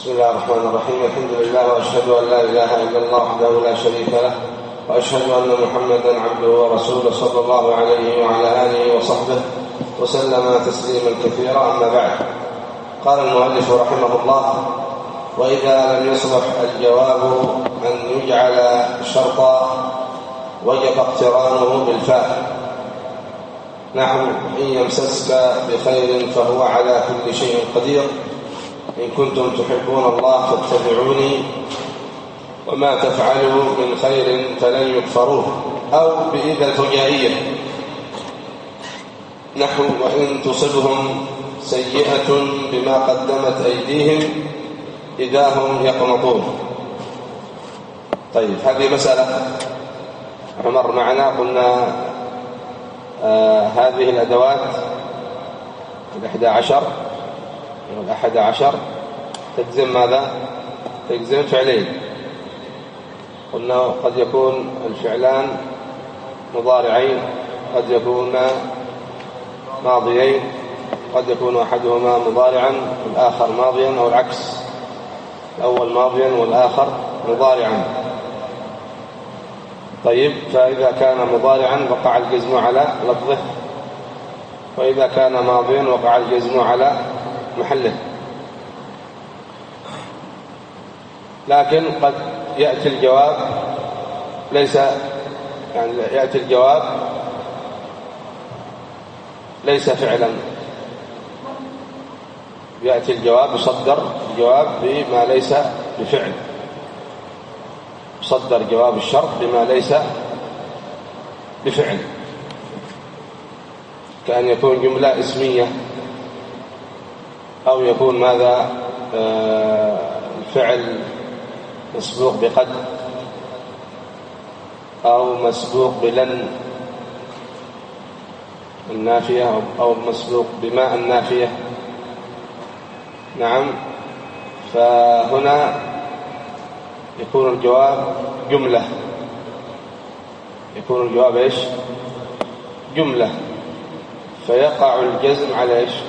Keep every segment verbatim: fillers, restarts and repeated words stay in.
بسم الله الرحمن الرحيم. الحمد لله وأشهد أن لا إله إلا الله وحده لا شريك له، وأشهد أن محمدا عبده ورسوله صلى الله عليه وعلى آله وصحبه وسلم تسليما كثيرا. أما بعد، قال المؤلف رحمه الله: وإذا لم يصلح الجواب أن يجعل شرطا وجب اقترانه بالفاء، نحو: إن يمسسك بخير فهو على كل شيء قدير، إن كنتم تحبون الله فاتبعوني، وما تفعلوا من خير فلن يكفروه. أو بإذا الفجائية، نحو: وإن تصبهم سيئة بما قدمت أيديهم إذا هم يقنطون. طيب، هذه مسألة عمر معنا. قلنا آه هذه الأدوات الأحدى عشر والأحد عشر تجزم ماذا؟ تجزم فعلين. قلنا قد يكون الفعلان مضارعين، قد يكون ماضيين، قد يكون أحدهما مضارعا والآخر ماضيا، أو العكس، الأول ماضيا والآخر مضارعا. طيب، فإذا كان مضارعا وقع الجزم على لفظه، وإذا كان ماضيا وقع الجزم على محله. لكن قد يأتي الجواب ليس يعني يأتي الجواب ليس فعلا، يأتي الجواب يصدر الجواب بما ليس بفعل، يصدر جواب الشرط بما ليس بفعل، كأن يكون جملة اسمية، أو يكون ماذا آه الفعل مسبوق بقد، أو مسبوق بلن النافية، أو مسبوق بما النافية. نعم، فهنا يكون الجواب جملة، يكون الجواب إيش؟ جملة، فيقع الجزم على إيش؟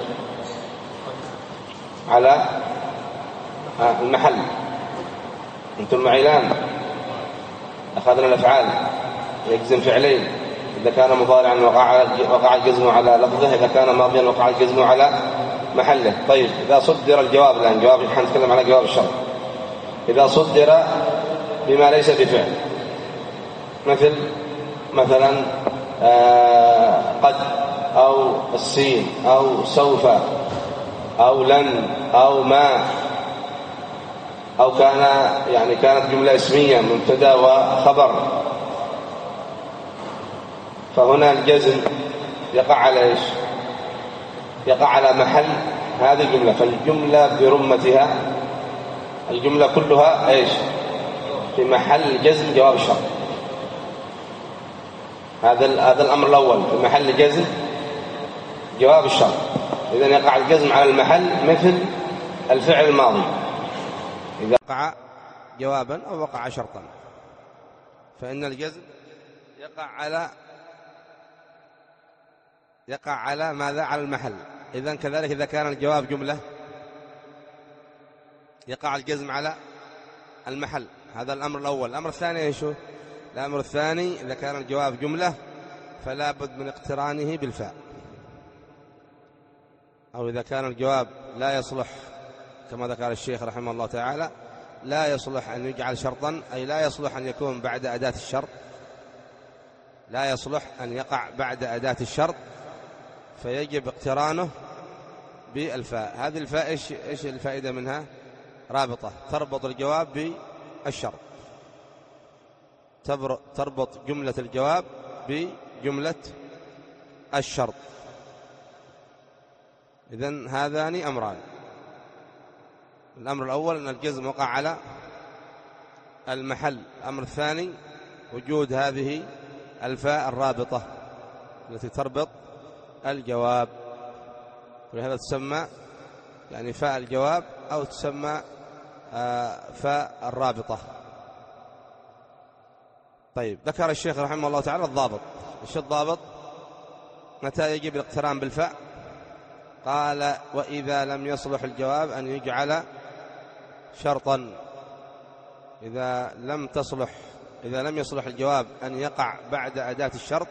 على المحل. أنتم معي الآن؟ أخذنا الأفعال يجزم فعلين، إذا كان مضارعا وقع الجزم على لفظه، إذا كان ماضيا وقع الجزم على محله. طيب، إذا صدر الجواب الآن، جواب نحن نتكلم على جواب الشرط، إذا صدر بما ليس بفعل، مثل مثلا آه قد، أو السين، أو سوف، أو لن، أو ما، أو كان يعني كانت جملة اسمية مبتدا وخبر، فهنا الجزم يقع على إيش؟ يقع على محل هذه الجملة. فالجملة برمتها، الجملة كلها إيش؟ في محل جزم جواب الشرط. هذا هذا الأمر الأول، في محل جزم جواب الشرط. إذا يقع الجزم على المحل مثل الفعل الماضي، إذا وقع جوابا أو وقع شرطا، فإن الجزم يقع على يقع على ماذا؟ على المحل. إذن كذلك إذا كان الجواب جملة يقع الجزم على المحل. هذا الأمر الأول. الأمر الثاني إيش هو؟ الأمر الثاني، إذا كان الجواب جملة فلا بد من اقترانه بالفاء، أو إذا كان الجواب لا يصلح كما ذكر الشيخ رحمه الله تعالى، لا يصلح أن يجعل شرطا، أي لا يصلح أن يكون بعد أداة الشرط، لا يصلح أن يقع بعد أداة الشرط، فيجب اقترانه بالفاء. هذه الفاء إيش إيش الفائدة منها؟ رابطة تربط الجواب بالشرط، تربط جملة الجواب بجملة الشرط. إذن هذان أمران. الأمر الأول أن الجزم وقع على المحل. الأمر الثاني وجود هذه الفاء الرابطة التي تربط الجواب، ولهذا تسمى يعني فاء الجواب، أو تسمى فاء الرابطة. طيب، ذكر الشيخ رحمه الله تعالى الضابط. إيش الضابط؟ متى يجب الاقتران بالفاء؟ قال: وإذا لم يصلح الجواب أن يجعل شرطا إذا لم تصلح إذا لم يصلح الجواب أن يقع بعد أداة الشرط،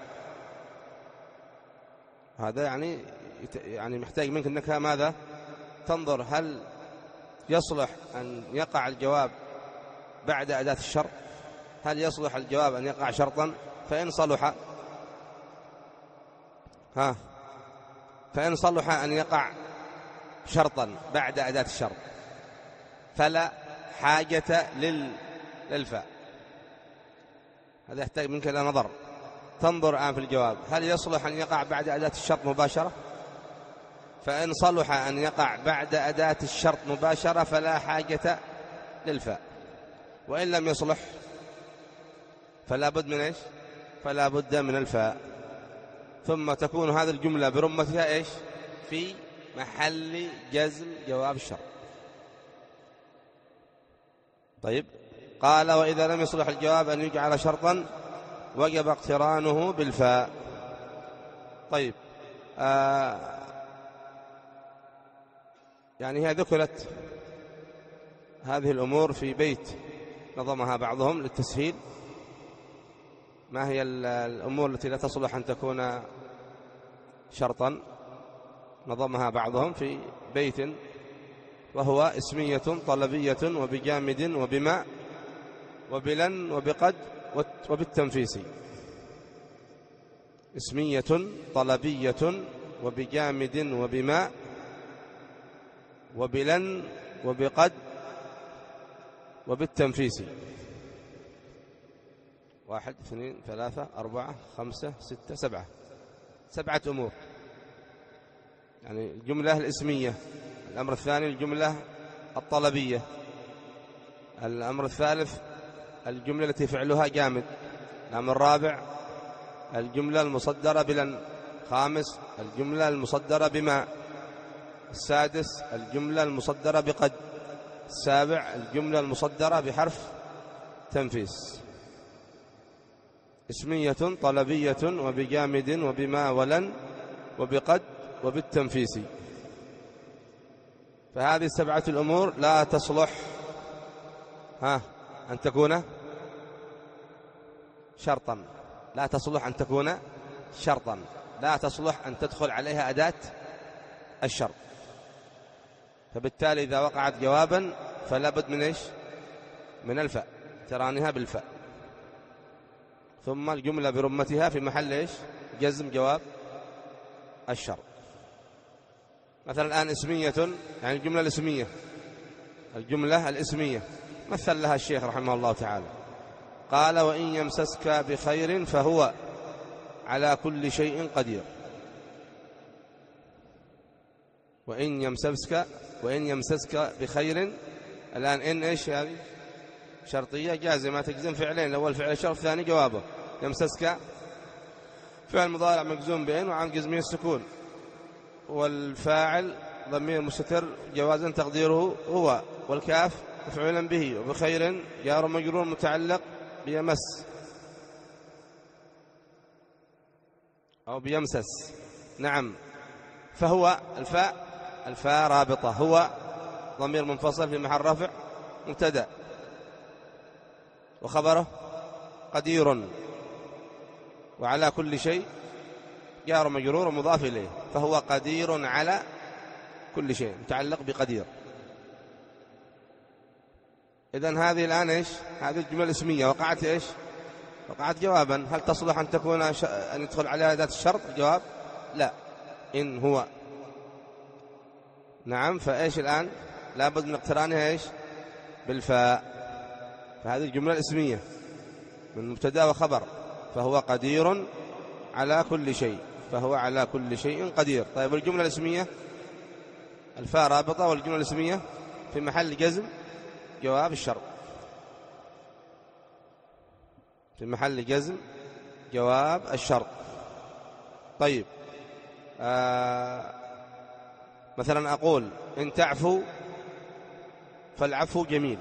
هذا يعني يعني محتاج منك أنك ماذا؟ تنظر هل يصلح أن يقع الجواب بعد أداة الشرط، هل يصلح الجواب أن يقع شرطا؟ فإن صلح ها فإن صلح أن يقع شرطا بعد أداة الشرط فلا حاجة لل... للفاء. هذا يحتاج منك إلى نظر، تنظر الآن في الجواب هل يصلح أن يقع بعد أداة الشرط مباشرة؟ فإن صلح أن يقع بعد أداة الشرط مباشرة فلا حاجة للفاء، وإن لم يصلح فلا بد من إيش؟ فلا بد من الفاء. ثم تكون هذه الجملة برمتها إيش؟ في محل جزم جواب الشرط. طيب، قال وإذا لم يصلح الجواب أن يجعل شرطا وجب اقترانه بالفاء. طيب، آه يعني هي ذكرت هذه الأمور في بيت نظمها بعضهم للتسهيل. ما هي الأمور التي لا تصلح أن تكون شرطا؟ نظمها بعضهم في بيت، وهو اسمية طلبية وبجامد وبما وبلن وبقد وبالتنفيس. اسمية طلبية وبجامد وبما وبلن وبقد وبالتنفيس. واحد اثنين ثلاثة أربعة خمسة ستة سبعة سبعة أمور. يعني الجملة الاسمية، الأمر الثاني الجملة الطلبية، الأمر الثالث الجملة التي فعلها جامد، الأمر الرابع الجملة المصدرة بلن، خامس الجملة المصدرة بما، السادس الجملة المصدرة بقد، السابع الجملة المصدرة بحرف تنفيس. اسمية طلبية وبجامد وبما ولن وبقد وبالتنفيس. فهذه السبعة الأمور لا تصلح ها أن تكون شرطا، لا تصلح أن تكون شرطا، لا تصلح أن تدخل عليها أداة الشرط. فبالتالي إذا وقعت جوابا فلا بد من إيش؟ من الفاء، ترانها بالفاء. ثم الجملة برمتها في محل إيش؟ جزم جواب الشرط. مثلا الآن اسمية، يعني الجملة الاسمية، الجملة الاسمية مثل لها الشيخ رحمه الله تعالى، قال وإن يمسسك بخير فهو على كل شيء قدير. وإن يمسسك وإن يمسسك بخير، الآن إن إيش هذه؟ شرطية جازمة تجزم فعلين، الأول فعل الشرط الثاني جوابه. يمسسك فعل مضارع مجزوم بإن وعن جزمه السكون، والفاعل ضمير مستتر جوازا تقديره هو، والكاف مفعولا به، وبخير جار مجرور متعلق بيمس أو بيمسس. نعم، فهو الفاء الفاء رابطة، هو ضمير منفصل في محل رفع مبتدأ، وخبره قدير، وعلى كل شيء جار مجرور ومضاف إليه، فهو قدير على كل شيء متعلق بقدير. إذن هذه الآن إيش؟ هذه الجملة الاسمية وقعت إيش؟ وقعت جوابا. هل تصلح أن تكون ش... أن يدخل عليها ذات الشرط؟ الجواب لا. إن هو نعم، فإيش الآن؟ لابد من اقترانها إيش؟ بالفاء. فهذه الجملة الاسمية من مبتدأ وخبر، فهو قدير على كل شيء، فهو على كل شيء قدير. طيب، الجملة الاسمية الفاء رابطة، والجملة الاسمية في محل جزم جواب الشرط، في محل جزم جواب الشرط. طيب، آه مثلا أقول إن تعفو فالعفو جميل.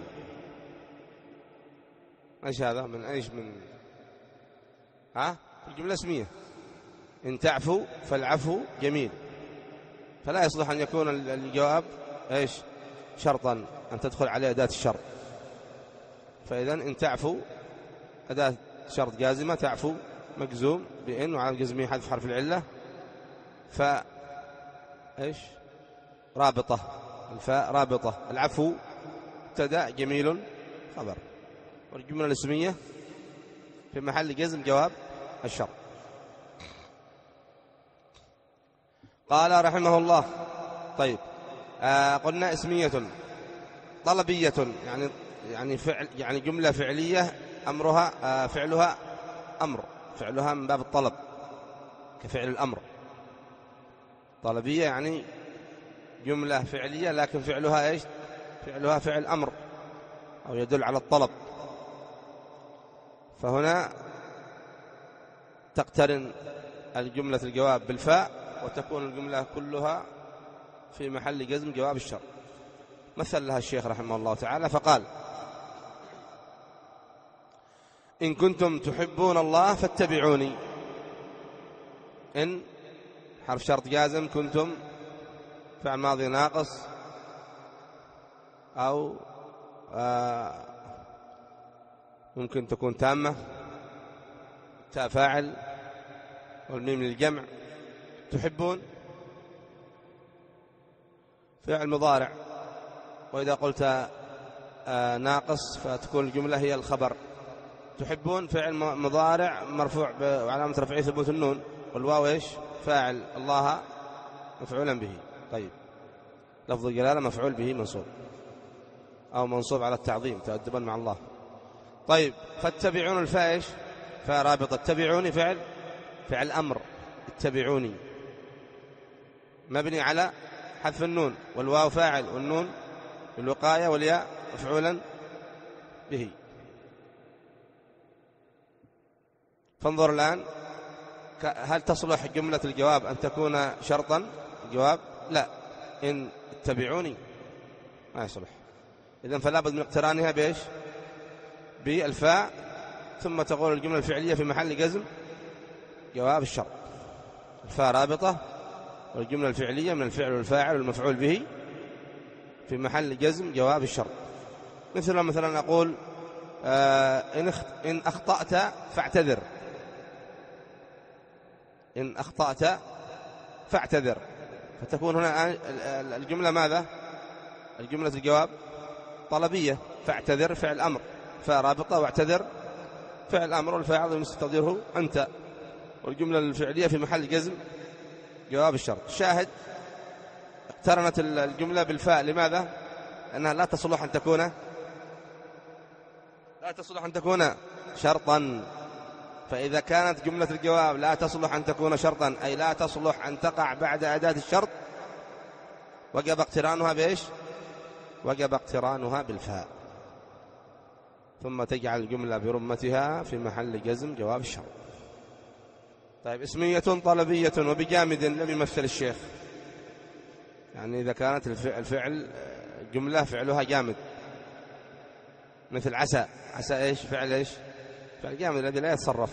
ايش هذا؟ من ايش؟ من ها الجملة اسمية. إن تعفو فالعفو جميل، فلا يصلح أن يكون الجواب ايش؟ شرطا أن تدخل عليه أداة الشرط، فإذا إن تعفو أداة شرط جازمة تعفو مجزوم بإن وعلى جزمه حذف حرف العلة. ف إيش رابطة، الفاء رابطة، العفو ابتدأ جميل خبر، والجملة الاسمية في محل جزم جواب الشرط. قال رحمه الله طيب آه قلنا اسمية طلبية، يعني يعني فعل يعني جملة فعلية أمرها آه فعلها أمر، فعلها من باب الطلب كفعل الأمر. طلبية يعني جملة فعلية لكن فعلها إيش؟ فعلها فعل أمر أو يدل على الطلب، فهنا تقترن الجملة الجواب بالفاء وتكون الجملة كلها في محل جزم جواب الشرط. مثل لها الشيخ رحمه الله تعالى فقال: إن كنتم تحبون الله فاتبعوني. إن حرف شرط جازم، كنتم فعل ماضي ناقص أو آه ممكن تكون تامة، تاء فاعل والميم للجمع. تحبون فعل مضارع، وإذا قلت آه ناقص فتكون الجملة هي الخبر. تحبون فعل مضارع مرفوع وعلامة رفعه ثبوت النون، والواو إيش؟ فاعل، الله مفعولا به. طيب لفظ الجلالة مفعول به منصوب أو منصوب على التعظيم تأدبا مع الله. طيب فاتبعون الفاء إيش؟ فاء رابطة. اتبعوني فعل فعل أمر، اتبعوني مبني على حذف النون، والواو فاعل والنون الوقاية والياء مفعولا به. فانظر الآن، هل تصلح جملة الجواب أن تكون شرطا؟ الجواب لا، إن اتبعوني ما يصلح. إذن فلا بد من اقترانها بإيش؟ بالفاء، ثم تقول الجملة الفعلية في محل جزم جواب الشرط. الفاء رابطة والجملة الفعلية من الفعل والفاعل والمفعول به في محل جزم جواب الشرط. مثل مثلا أقول آه إن, إن أخطأت فاعتذر. إن أخطأت فاعتذر، فتكون هنا الجملة ماذا؟ الجملة الجواب طلبية. فاعتذر فعل أمر، فرابطة، واعتذر فعل أمر، والفاعل مستقدره أنت، والجملة الفعلية في محل جزم جواب الشرط. الشاهد اقترنت الجملة بالفاء، لماذا؟ أنها لا تصلح أن تكون لا تصلح أن تكون شرطا. فإذا كانت جملة الجواب لا تصلح أن تكون شرطا، أي لا تصلح أن تقع بعد أداة الشرط، وجب اقترانها بإيش؟ وجب اقترانها بالفاء، ثم تجعل الجملة برمتها في محل جزم جواب الشرط. طيب اسمية طلبية وبجامد لم يمثل الشيخ، يعني إذا كانت الفعل جملة فعلها جامد، مثل عسى. عسى إيش؟ فعل إيش؟ فعل جامد الذي لا يتصرف.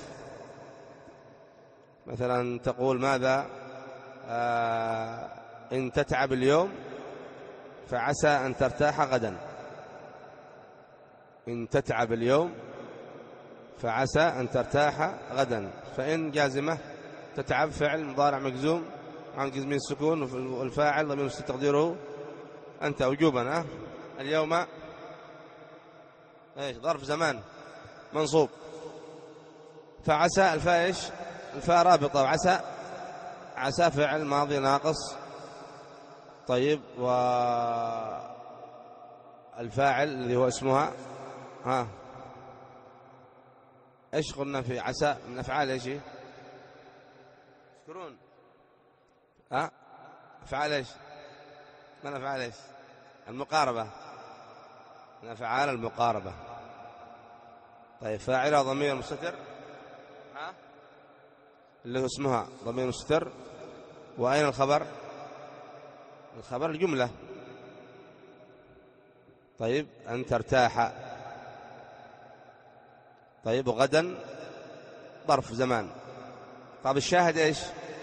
مثلا تقول ماذا؟ آه إن تتعب اليوم فعسى أن ترتاح غدا. إن تتعب اليوم فعسى أن ترتاح غدا. فإن جازمة، تتعب فعل مضارع مجزوم عن جزمين السكون، والفاعل ضمير تقديره أنت وجوبا. أه؟ اليوم إيش؟ ظرف زمان منصوب. فعسى الفاء إيش؟ الفاء رابطة، وعسى عسى فعل ماضي ناقص. طيب والفاعل الذي هو اسمها ها ايش قلنا في عسى؟ من افعال ايش؟ اذكرون ها افعال ايش؟ من افعال ايش؟ المقاربة، من افعال المقاربة. طيب فاعلها ضمير مستتر، ها اللي هو اسمها ضمير مستتر. واين الخبر؟ الخبر الجملة. طيب أن ترتاح. طيب وغدا ظرف زمان. طيب الشاهد إيش؟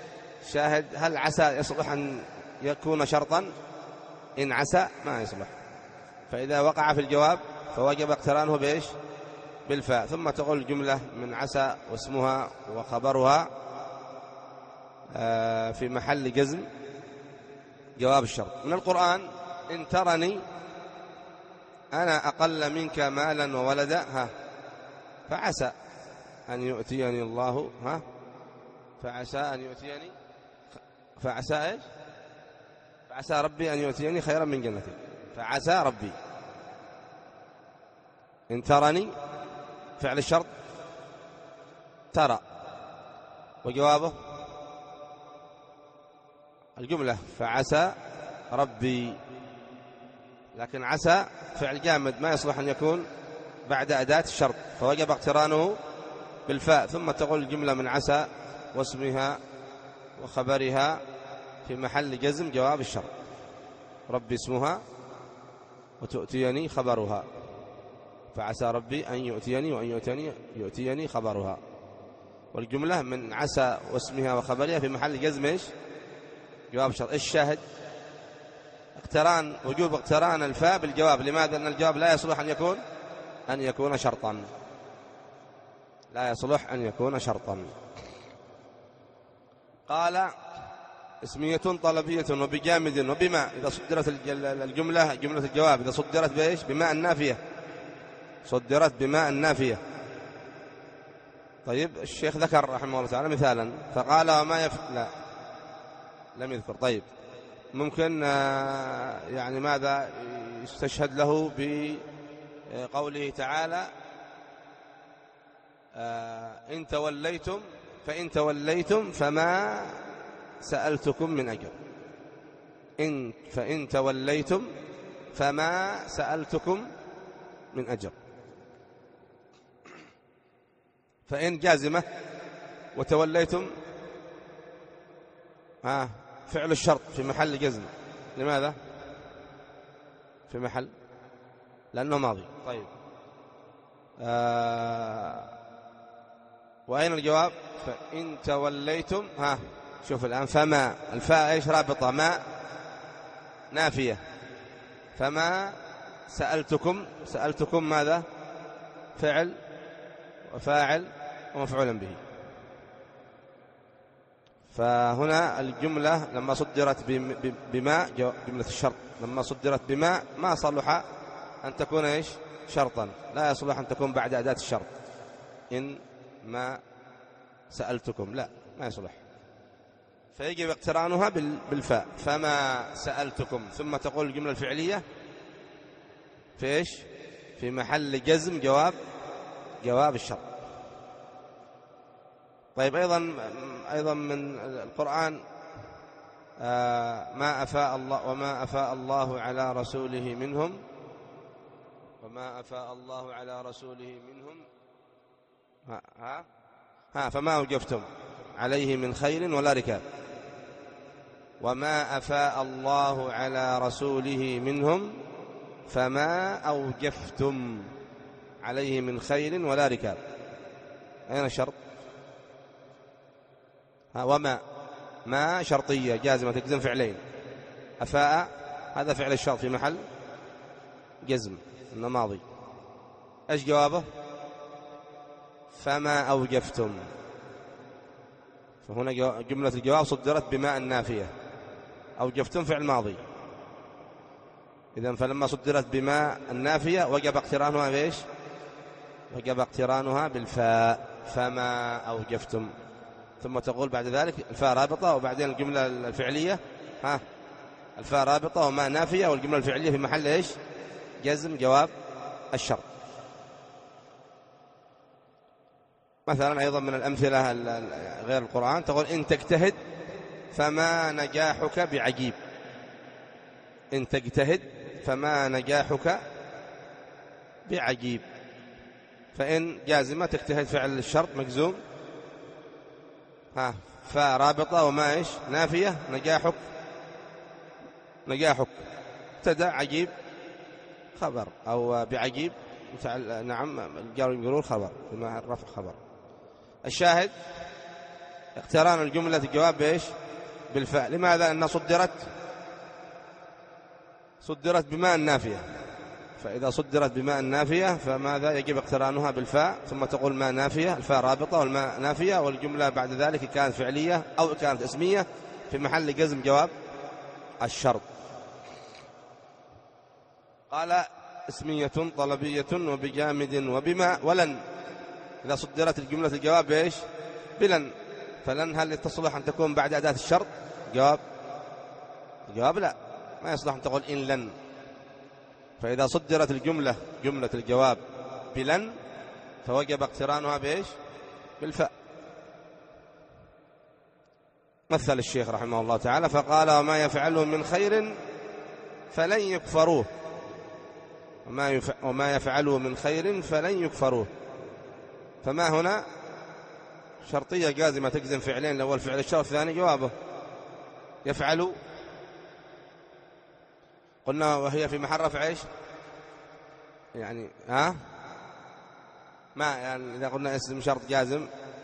الشاهد هل عسى يصلح أن يكون شرطا؟ إن عسى ما يصلح. فإذا وقع في الجواب فوجب اقترانه بإيش؟ بالفاء. ثم تقول الجملة من عسى واسمها وخبرها في محل جزم جواب الشرط. من القرآن: إن ترني أنا أقل منك مالا وولدا ها فعسى أن يؤتيني الله ها فعسى أن يؤتيني فعسى إيش؟ فعسى ربي أن يؤتيني خيرا من جنتي. فعسى ربي. إن ترني فعل الشرط ترى، وجوابه الجملة فعسى ربي. لكن عسى فعل جامد ما يصلح أن يكون بعد أداة الشرط، فوجب اقترانه بالفاء. ثم تقول الجملة من عسى واسمها وخبرها في محل جزم جواب الشرط. ربي اسمها وتؤتيني خبرها، فعسى ربي أن يؤتيني وأن يؤتيني يؤتيني خبرها. والجملة من عسى واسمها وخبرها في محل جزم إيش؟ جواب الشرط. الشاهد اقتران وجوب اقتران الفاء بالجواب. لماذا؟ أن الجواب لا يصلح أن يكون أن يكون شرطا، لا يصلح أن يكون شرطا. قال: اسمية طلبية وبجامد وبما. إذا صدرت الجملة جملة الجواب إذا صدرت بإيش؟ بماء النافية، صدرت بماء النافية. طيب الشيخ ذكر رحمه الله تعالى مثالا فقال: وما يف... لا لم يذكر. طيب ممكن يعني ماذا يستشهد له بقوله تعالى: إن توليتم فإن توليتم فما سألتكم من أجر. إن فإن توليتم فما سألتكم من أجر. فإن جازمة وتوليتم آه فعل الشرط في محل جزم. لماذا؟ في محل لأنه ماضي. طيب آه وأين الجواب؟ فإن توليتم ها شوف الآن فما الفاء إيش؟ رابطة ما نافية. فما سألتكم سألتكم ماذا؟ فعل وفاعل ومفعول به. فهنا الجملة لما صدرت بما جملة الشرط لما صدرت بما ما صلح أن تكون إيش؟ شرطا، لا يصلح أن تكون بعد أداة الشرط. إن ما سألتكم لا ما يصلح، فيجب اقترانها بالفاء. فما سألتكم. ثم تقول الجملة الفعلية في إيش؟ في محل جزم جواب جواب الشرط. طيب أيضا أيضا من القرآن آه ما أفاء الله وما أفاء الله على رسوله منهم وما أفاء الله على رسوله منهم ها ها, ها فما أوجفتم عليه من خير ولا ركاب. وما أفاء الله على رسوله منهم فما أوجفتم عليه من خير ولا ركاب. أين الشرط؟ ها وما ما شرطية جازمة تجزم فعلين. أفاء هذا فعل الشرط في محل جزم إنه ماضي. إيش جوابه؟ فما أوجفتم. فهنا جملة الجواب صدرت بما النافية. أوجفتم فعل ماضي. إذن فلما صدرت بما النافية وجب اقترانها بإيش؟ وجب اقترانها بالفاء. فما أوجفتم. ثم تقول بعد ذلك الفاء رابطة وبعدين الجملة الفعلية ها الفاء رابطة وما نافية والجملة الفعلية في محل إيش؟ جزم جواب الشرط. مثلا أيضا من الأمثلة غير القرآن تقول: إن تجتهد فما نجاحك بعجيب. إن تجتهد فما نجاحك بعجيب. فإن جازمة تجتهد فعل الشرط مجزوم ها فرابطة وما إيش؟ نافية. نجاحك نجاحك ابتدأ عجيب خبر أو بعجيب نعم الجار يقولون خبر بما الرفع خبر. الشاهد اقتران الجملة الجواب بإيش؟ بالفاء. لماذا؟ أنها صدرت صدرت بما النافية فإذا صدرت بماء نافية فماذا يجب اقترانها بالفاء، ثم تقول ماء نافية، الفاء رابطة والماء نافية، والجملة بعد ذلك كانت فعلية أو كانت اسمية في محل جزم جواب الشرط. قال اسمية طلبية وبجامد وبما ولن. إذا صدرت الجملة الجواب بإيش؟ بلن. فلن هل تصلح أن تكون بعد أداة الشرط؟ جواب الجواب لا، ما يصلح أن تقول إن لن. فإذا صدرت الجملة جملة الجواب بلن فوجب اقترانها بإيش؟ بالفاء. مثل الشيخ رحمه الله تعالى فقال وما يفعله من خير فلن يكفروه، وما, وما يفعله من خير فلن يكفروه. فما هنا شرطية جازمة تجزم فعلين، الأول فعل الشرط الثاني جوابه. يفعل قلنا وهي في محل رفع ايش؟ يعني ها ما يعني إذا قلنا اسم شرط جازم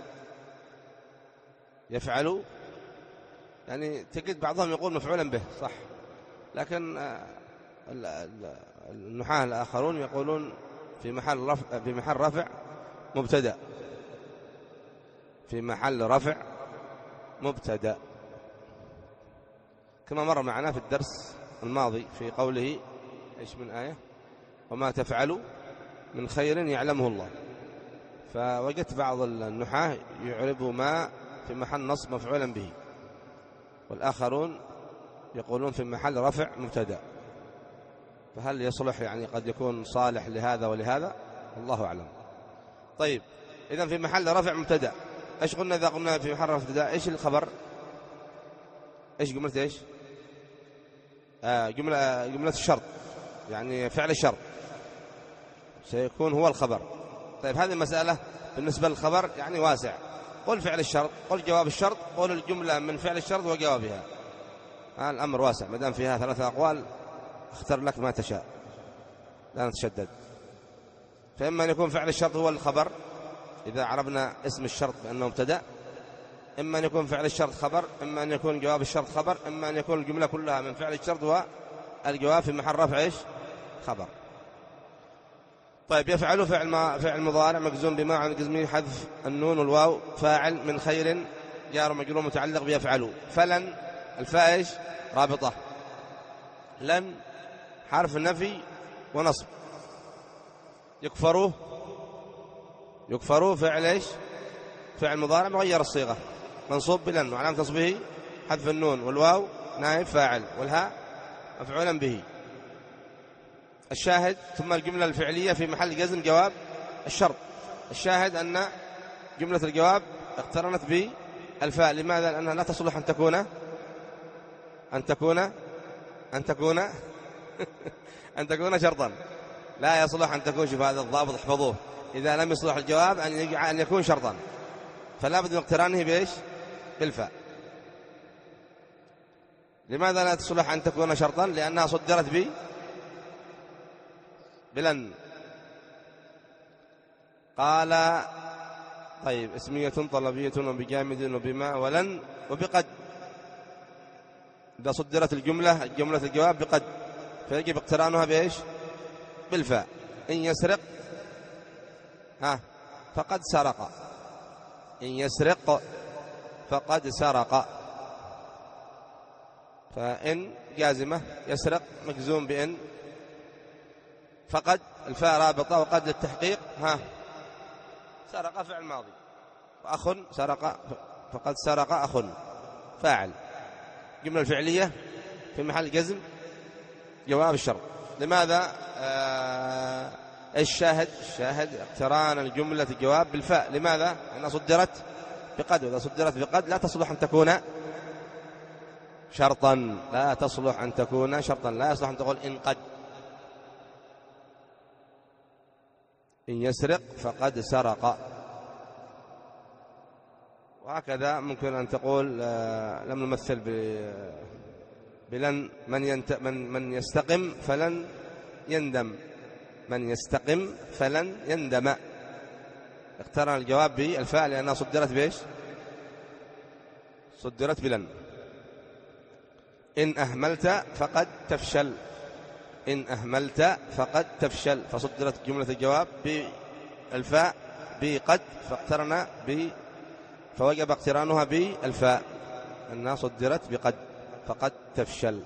يفعل، يعني تجد بعضهم يقول مفعولا به صح، لكن النحاة الآخرون يقولون في محل رفع في محل رفع مبتدأ، في محل رفع مبتدأ، كما مر معنا في الدرس الماضي في قوله ايش من آية وما تفعلوا من خير يعلمه الله. فوجدت بعض النحاة يعربوا ما في محل نصب مفعولا به، والآخرون يقولون في محل رفع مبتدأ. فهل يصلح يعني قد يكون صالح لهذا ولهذا؟ الله أعلم. طيب إذن في محل رفع مبتدأ، ايش قلنا إذا قلنا في محل رفع مبتدأ؟ ايش الخبر؟ ايش جملة ايش؟ آه جملة جملة الشرط، يعني فعل الشرط سيكون هو الخبر. طيب هذه المسألة بالنسبة للخبر يعني واسع، قل فعل الشرط، قل جواب الشرط، قل الجملة من فعل الشرط وجوابها. آه الأمر واسع، ما دام فيها ثلاثة أقوال اختر لك ما تشاء، لا نتشدد. فإما أن يكون فعل الشرط هو الخبر إذا عرفنا اسم الشرط بأنه مبتدأ، إما أن يكون فعل الشرط خبر، إما أن يكون جواب الشرط خبر، إما أن يكون الجملة كلها من فعل الشرط والجواب في محل رفع إيش؟ خبر. طيب يفعل فعل ما فعل مضارع مجزوم بما عن جزمه حذف النون والواو، فاعل من خير جار مجرور متعلق بيفعل. فلن الفاء إيش؟ رابطة. لن حرف النفي ونصب. يكفروه يكفروه فعل إيش؟ فعل مضارع مغير الصيغة منصوب بلن وعلامة نصبه حذف النون والواو نائب فاعل والهاء مفعولا به. الشاهد ثم الجملة الفعلية في محل جزم جواب الشرط. الشاهد أن جملة الجواب اقترنت بالفاء. لماذا؟ لأنها لا تصلح أن تكون أن تكون أن تكون أن تكون شرطا، لا يصلح أن تكون. شوف هذا الضابط احفظوه، إذا لم يصلح الجواب أن يكون شرطا فلا بد من اقترانه بإيش؟ بالفاء. لماذا لا تصلح أن تكون شرطا؟ لأنها صدرت ب بلن. قال طيب اسمية طلبية وبجامد وبما ولن وبقد. إذا صدرت الجملة جملة الجواب بقد فيجب اقترانها بإيش؟ بالفاء. إن يسرق ها فقد سرق، إن يسرق فقد سرق. فإن جازمة، يسرق مجزوم بإن، فقد الفاء رابطة وقد للتحقيق. ها سرق فعل ماضي، وأخ سرق فقد سرق أخ فاعل. جملة الفعلية في محل جزم جواب الشرط. لماذا؟ آه الشاهد الشاهد اقتران الجملة الجواب بالفاء. لماذا؟ لأنها صدرت بقد، وإذا صدرت بقد لا تصلح أن تكون شرطا، لا تصلح أن تكون شرطا، لا يصلح أن تقول إن قد. إن يسرق فقد سرق. وهكذا ممكن أن تقول آه لم نمثل بلن من, ينت من, من يستقم فلن يندم، من يستقم فلن يندم. اقترن الجواب بالفاء لأنها صدرت بإيش؟ صدرت بلن. إن أهملت فقد تفشل، إن أهملت فقد تفشل، فصدرت جملة الجواب بالفاء بقد فاقترن ب فوجب اقترانها بالفاء، أنها صدرت بقد فقد تفشل.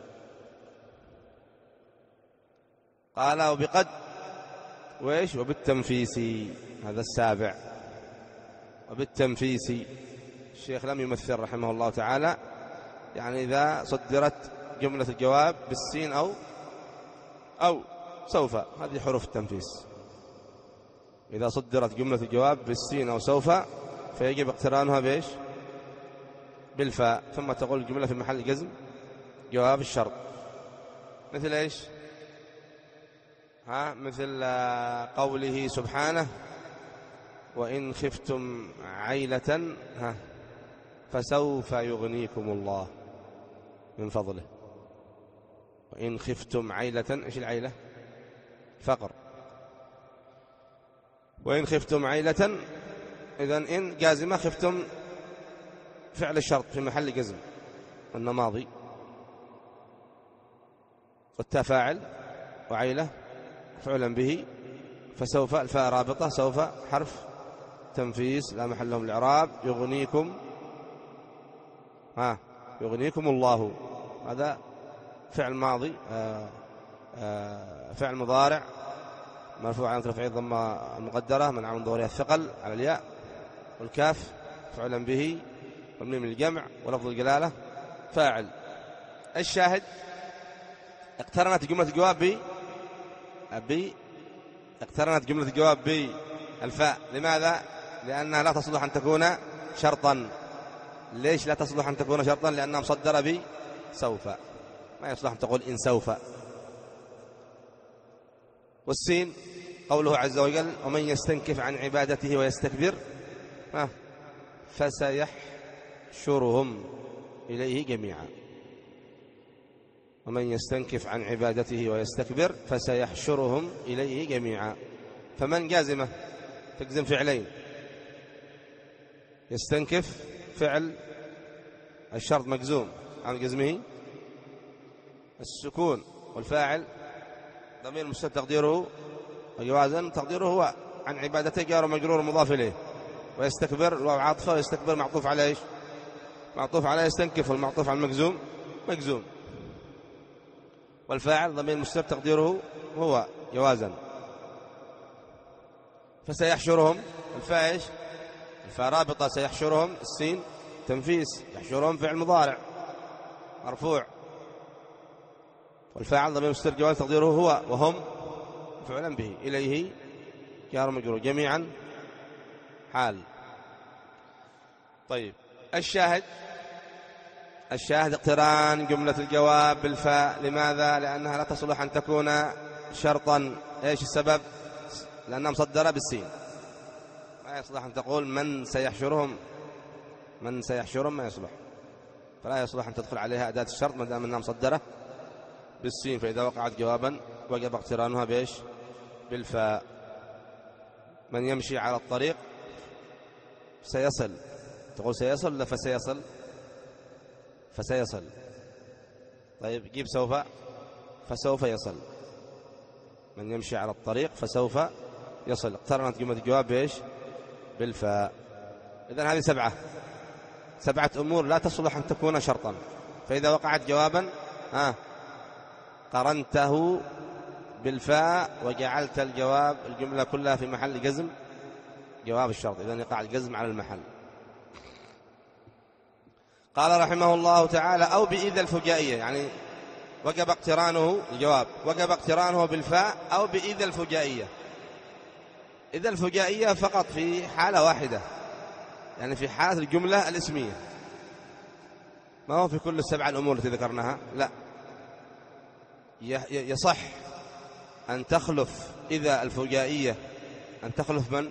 قال وبقد وإيش وبالتنفيس، هذا السابع. وبالتنفيس الشيخ لم يمثل رحمه الله تعالى، يعني إذا صدرت جملة الجواب بالسين أو أو سوف، هذه حروف التنفيس. إذا صدرت جملة الجواب بالسين أو سوف فيجب اقترانها بإيش بالفاء، ثم تقول الجملة في محل جزم جواب الشرط. مثل إيش ها مثل قوله سبحانه وإن خفتم عيلة ها فسوف يغنيكم الله من فضله. وإن خفتم عيلة، إيش العيلة؟ فقر. وإن خفتم عيلة، إذن إن جازمة، خفتم فعل الشرط في محل جزم أنه ماضي، والتاء فاعل وعيلة فعلا به، فسوف الفاء رابطة، سوف حرف تنفيس لا محل له من الإعراب. يغنيكم ها يغنيكم الله، هذا فعل ماضي آآ آآ فعل مضارع مرفوع عن رفعه الضمة المقدرة منع من ظهورها الثقل على الياء، والكاف فعلا به مبني من الجمع، ولفظ الجلالة فاعل. الشاهد اقترنت جملة الجواب ب ب اقترنت جملة الجواب بالفاء. لماذا؟ لأنها لا تصلح أن تكون شرطا. ليش لا تصلح أن تكون شرطا؟ لأنها مصدرة ب سوف، ما يصلح أن تقول إن سوف. والسين قوله عز وجل ومن يستنكف عن عبادته ويستكبر فسيحشرهم إليه جميعا. ومن يستنكف عن عبادته ويستكبر فسيحشرهم إليه جميعا. فمن جازمة تجزم فعلين، يستنكف فعل الشرط مجزوم عن جزمه السكون، والفاعل ضمير مستتر تقديره وجوازا تقديره هو عن عبادته جار مجرور مضاف إليه. ويستكبر الواو عاطفة، ويستكبر معطوف على إيش؟ معطوف على يستنكف، والمعطوف على المجزوم مجزوم، والفاعل ضمير مستتر تقديره هو جوازا. فسيحشرهم الفاء إيش؟ الفاء رابطة، سيحشرهم السين تنفيس، يحشرهم فعل مضارع مرفوع، والفاعل ضمير مستتر جواز تقديره هو، وهم فعلا به، إليه جار مجرور، جميعا حال. طيب الشاهد الشاهد اقتران جملة الجواب بالفاء. لماذا؟ لأنها لا تصلح أن تكون شرطا. إيش السبب؟ لأنها مصدرة بالسين، ما يصلح أن تقول من سيحشرهم، من سيحشرهم ما يصلح، فلا يصلح أن تدخل عليها أداة الشرط ما دام أنها مصدرة بالسين. فإذا وقعت جوابا وجب اقترانها بإيش؟ بالفاء. من يمشي على الطريق سيصل، تقول سيصل ولا فسيصل؟ فسيصل. طيب جيب سوف، فسوف يصل. من يمشي على الطريق فسوف يصل، اقترنت جملة الجواب بإيش؟ بالفاء. إذن هذه سبعة سبعة أمور لا تصلح أن تكون شرطا، فإذا وقعت جوابا ها قرنته بالفاء وجعلت الجواب الجملة كلها في محل جزم جواب الشرط، إذن يقع الجزم على المحل. قال رحمه الله تعالى أو بإذا الفجائية، يعني وجب اقترانه الجواب وجب اقترانه بالفاء أو بإذا الفجائية. إذا الفجائية فقط في حالة واحدة، يعني في حالة الجملة الاسمية، ما هو في كل السبع الأمور التي ذكرناها، لا، يصح أن تخلف إذا الفجائية، أن تخلف من؟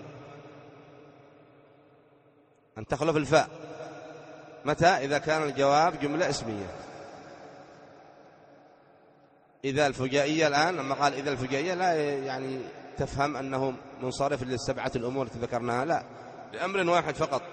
أن تخلف الفاء. متى؟ إذا كان الجواب جملة اسمية. إذا الفجائية الآن لما قال إذا الفجائية لا يعني تفهم أنه منصرف للسبعة الأمور التي ذكرناها، لا، لأمر واحد فقط،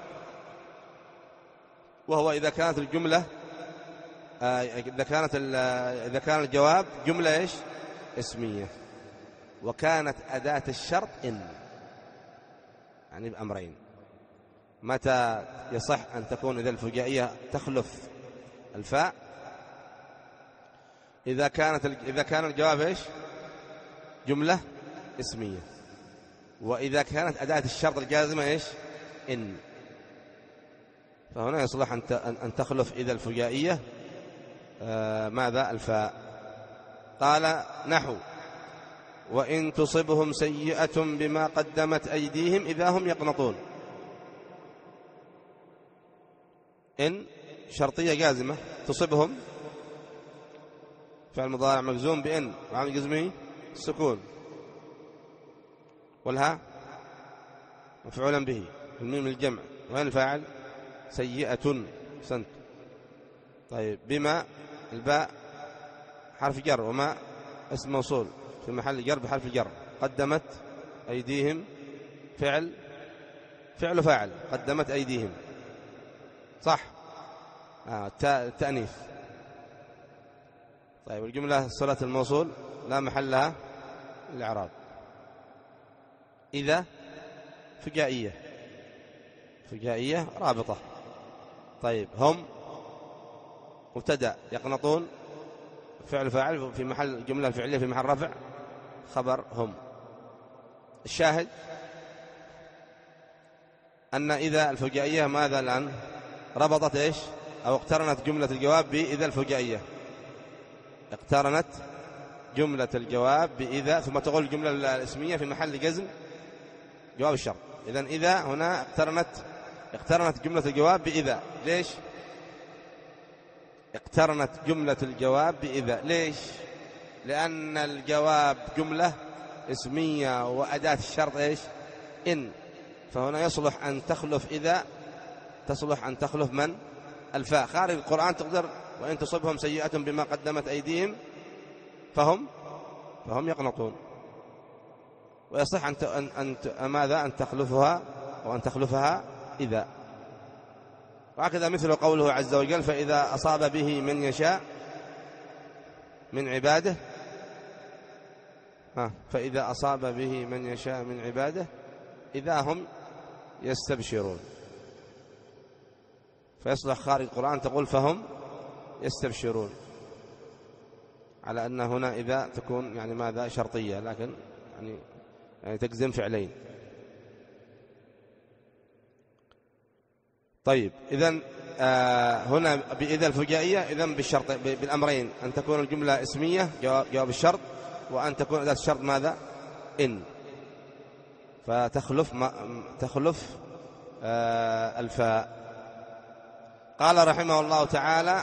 وهو إذا كانت الجملة إذا كانت إذا كان الجواب جملة إيش؟ اسمية، وكانت أداة الشرط إن، يعني بأمرين. متى يصح أن تكون إذا الفجائية تخلف الفاء؟ إذا كانت إذا كان الجواب إيش؟ جملة اسمية. وإذا كانت أداة الشرط الجازمة إيش؟ إن. فهنا يصلح أن تخلف إذا الفجائية آه ماذا؟ الفاء. قال نحو وإن تصبهم سيئة بما قدمت أيديهم إذا هم يقنطون. إن شرطية جازمة، تصبهم فعل مضارع مجزوم بإن وعامل جزمه السكون، والها مفعولا به، الميم الجمع، وين الفاعل؟ سيئة سنت. طيب بما الباء حرف جر، وما اسم موصول في محل جر بحرف الجر. قدمت أيديهم فعل فعل فاعل، قدمت أيديهم صح. آه التأنيث. طيب الجملة صلة الموصول لا محل لها الإعراب. إذا فجائية، فجائية رابطة. طيب هم مبتدأ، يقنطون فعل فاعل في محل جملة فعلية في محل رفع خبر هم. الشاهد أن إذا الفجائية ماذا الآن؟ ربطت إيش؟ أو اقترنت جملة الجواب بإذا الفجائية، اقترنت جملة الجواب بإذا، ثم تقول الجملة الاسمية في محل جزم جواب الشرط. إذن إذا هنا اقترنت اقترنت جملة الجواب بإذا. ليش؟ اقترنت جملة الجواب بإذا. ليش؟ لأن الجواب جملة اسمية وأداة الشرط إيش؟ إن. فهنا يصلح أن تخلف إذا، تصلح أن تخلف من؟ الفاء. خارج القرآن تقدر وإن تصبهم سيئة بما قدمت أيديهم فهم فهم يقنطون. ويصح أن أن ماذا؟ أن تخلفها وأن تخلفها إذا. وهكذا مثل قوله عز وجل فإذا أصاب به من يشاء من عباده ها فإذا أصاب به من يشاء من عباده إذا هم يستبشرون. فيصلح خارج القرآن تقول فهم يستبشرون، على أن هنا إذا تكون يعني ماذا؟ شرطية، لكن يعني, يعني تجزم فعلين. طيب إذن آه هنا بإذا الفجائية إذن بالشرط بالأمرين، أن تكون الجملة اسمية جواب الشرط، وأن تكون أداة الشرط ماذا؟ إن. فتخلف ما تخلف آه الفاء. قال رحمه الله تعالى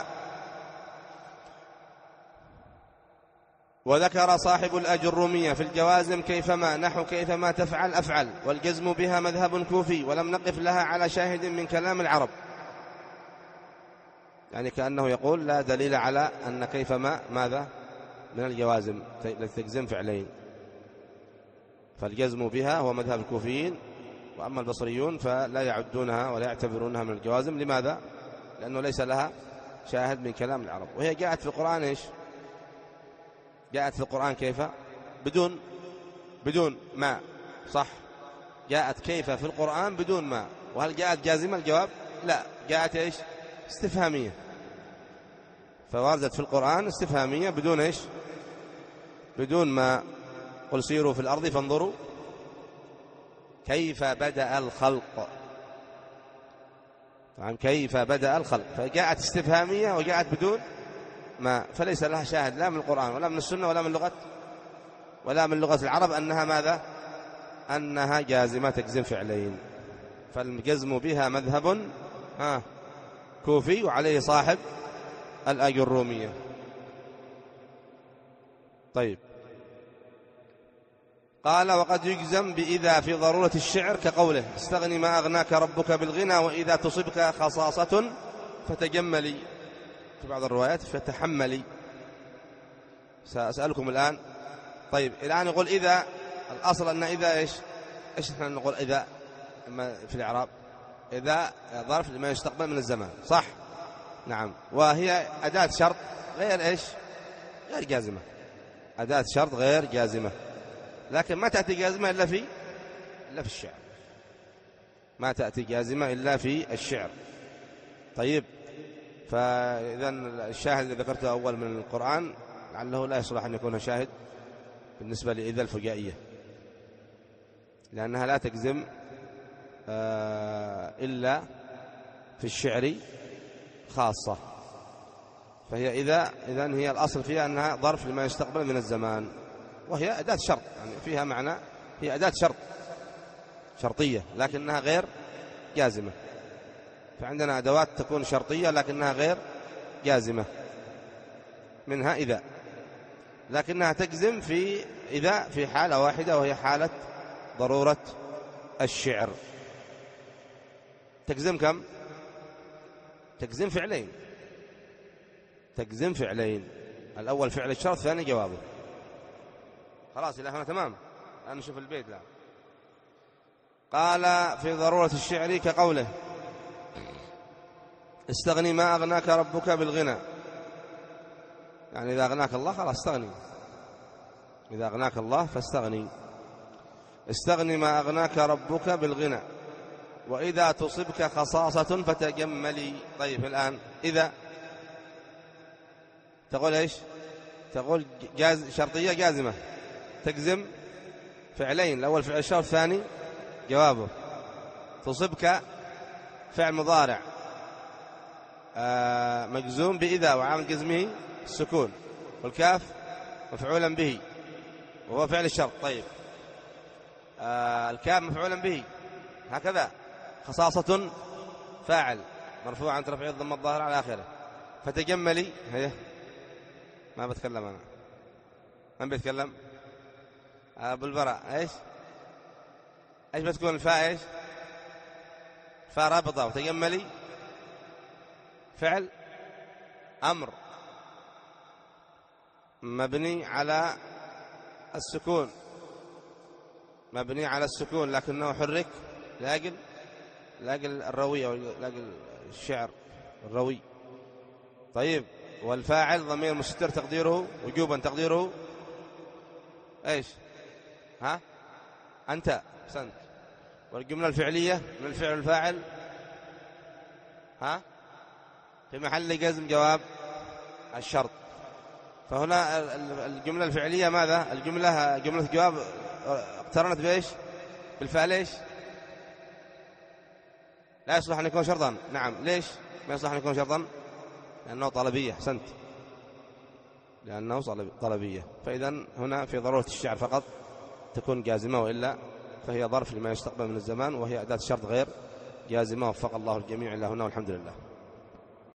وذكر صاحب الأجرمية في الجوازم كيفما نحو كيفما تفعل أفعل، والجزم بها مذهب كوفي ولم نقف لها على شاهد من كلام العرب. يعني كأنه يقول لا دليل على أن كيفما ماذا من الجوازم تجزم فعلين. فالجزم بها هو مذهب الكوفيين، وأما البصريون فلا يعدونها ولا يعتبرونها من الجوازم. لماذا؟ لأنه ليس لها شاهد من كلام العرب. وهي جاءت في القرآن إيش؟ جاءت في القرآن كيف؟ بدون بدون ما، صح؟ جاءت كيف في القرآن بدون ما. وهل جاءت جازمة الجواب؟ لا، جاءت إيش؟ استفهامية. فوردت في القرآن استفهامية بدون إيش؟ بدون ما. قل سيروا في الأرض فانظروا كيف بدأ الخلق. طبعا كيف بدأ الخلق، فجاءت استفهامية وجاءت بدون ما، فليس لها شاهد لا من القرآن ولا من السنة ولا من لغة ولا من لغة العرب أنها ماذا؟ أنها جازمة تجزم فعلين. فالجزم بها مذهب ها كوفي وعليه صاحب الأجرمية. طيب قال وقد يجزم بإذا في ضرورة الشعر كقوله استغني ما أغناك ربك بالغنى وإذا تصبك خصاصة فتجملي، في بعض الروايات فتحملي. سأسألكم الآن. طيب الآن يقول إذا، الأصل أن إذا إيش إيش نحن نقول إذا في الإعراب؟ إذا ظرف لما يستقبل من الزمان، صح؟ نعم. وهي أداة شرط غير إيش؟ غير جازمة. أداة شرط غير جازمة، لكن ما تأتي جازمة إلا في إلا في الشعر، ما تأتي جازمة إلا في الشعر. طيب، فإذا الشاهد الذي ذكرته أول من القرآن لعله لا يصلح أن يكون شاهد بالنسبة لإذا الفجائية، لأنها لا تجزم إلا في الشعر خاصة، فهي إذا إذن هي الأصل فيها أنها ظرف لما يستقبل من الزمان، وهي أداة شرط، يعني فيها معنى، هي أداة شرط شرطية لكنها غير جازمة. فعندنا أدوات تكون شرطية لكنها غير جازمة، منها إذا، لكنها تجزم في إذا في حالة واحدة وهي حالة ضرورة الشعر. تجزم كم؟ تجزم فعلين، تجزم فعلين، الأول فعل الشرط، الثاني جوابه. خلاص إلى هنا تمام. الآن نشوف البيت. لا قال في ضرورة الشعر كقوله استغني ما أغناك ربك بالغنى، يعني إذا أغناك الله خلاص استغني، إذا أغناك الله فاستغني. استغني ما أغناك ربك بالغنى وإذا تصبك خصاصة فتجملي. طيب الآن إذا تقول إيش؟ تقول جاز شرطية جازمة، تجزم فعلين، الأول فعل الشرط، الثاني جوابه. تصبك فعل مضارع آه مجزوم بإذا وعامل جزمه السكون، والكاف مفعولا به وهو فعل الشرط. طيب آه الكاف مفعولا به هكذا، خصاصة فاعل مرفوع عن رفع الضم الظاهر على آخره. فتجملي هي ما بتكلم أنا، من بيتكلم؟ أبو البراء. إيش إيش بتكون الفاء؟ إيش فاء رابطة، وتجملي فعل أمر مبني على السكون، مبني على السكون لكنه حرك لأجل لأجل الروية ولأجل الشعر الروي. طيب والفاعل ضمير مستتر تقديره وجوبا تقديره ايش؟ ها أنت أحسنت. والجملة الفعلية من الفعل الفاعل ها في محل جزم جواب الشرط. فهنا الجملة الفعلية ماذا؟ الجملة جملة جواب اقترنت بإيش؟ بالفعل. إيش؟ لا يصلح أن يكون شرطا. نعم، ليش ما يصلح أن يكون شرطا؟ لأنه طلبية. أحسنت، لأنه طلبية. فإذا هنا في ضرورة الشعر فقط تكون جازمة، وإلا فهي ظرف لما يستقبل من الزمان، وهي أداة شرط غير جازمة. وفق الله الجميع إلى هنا والحمد لله.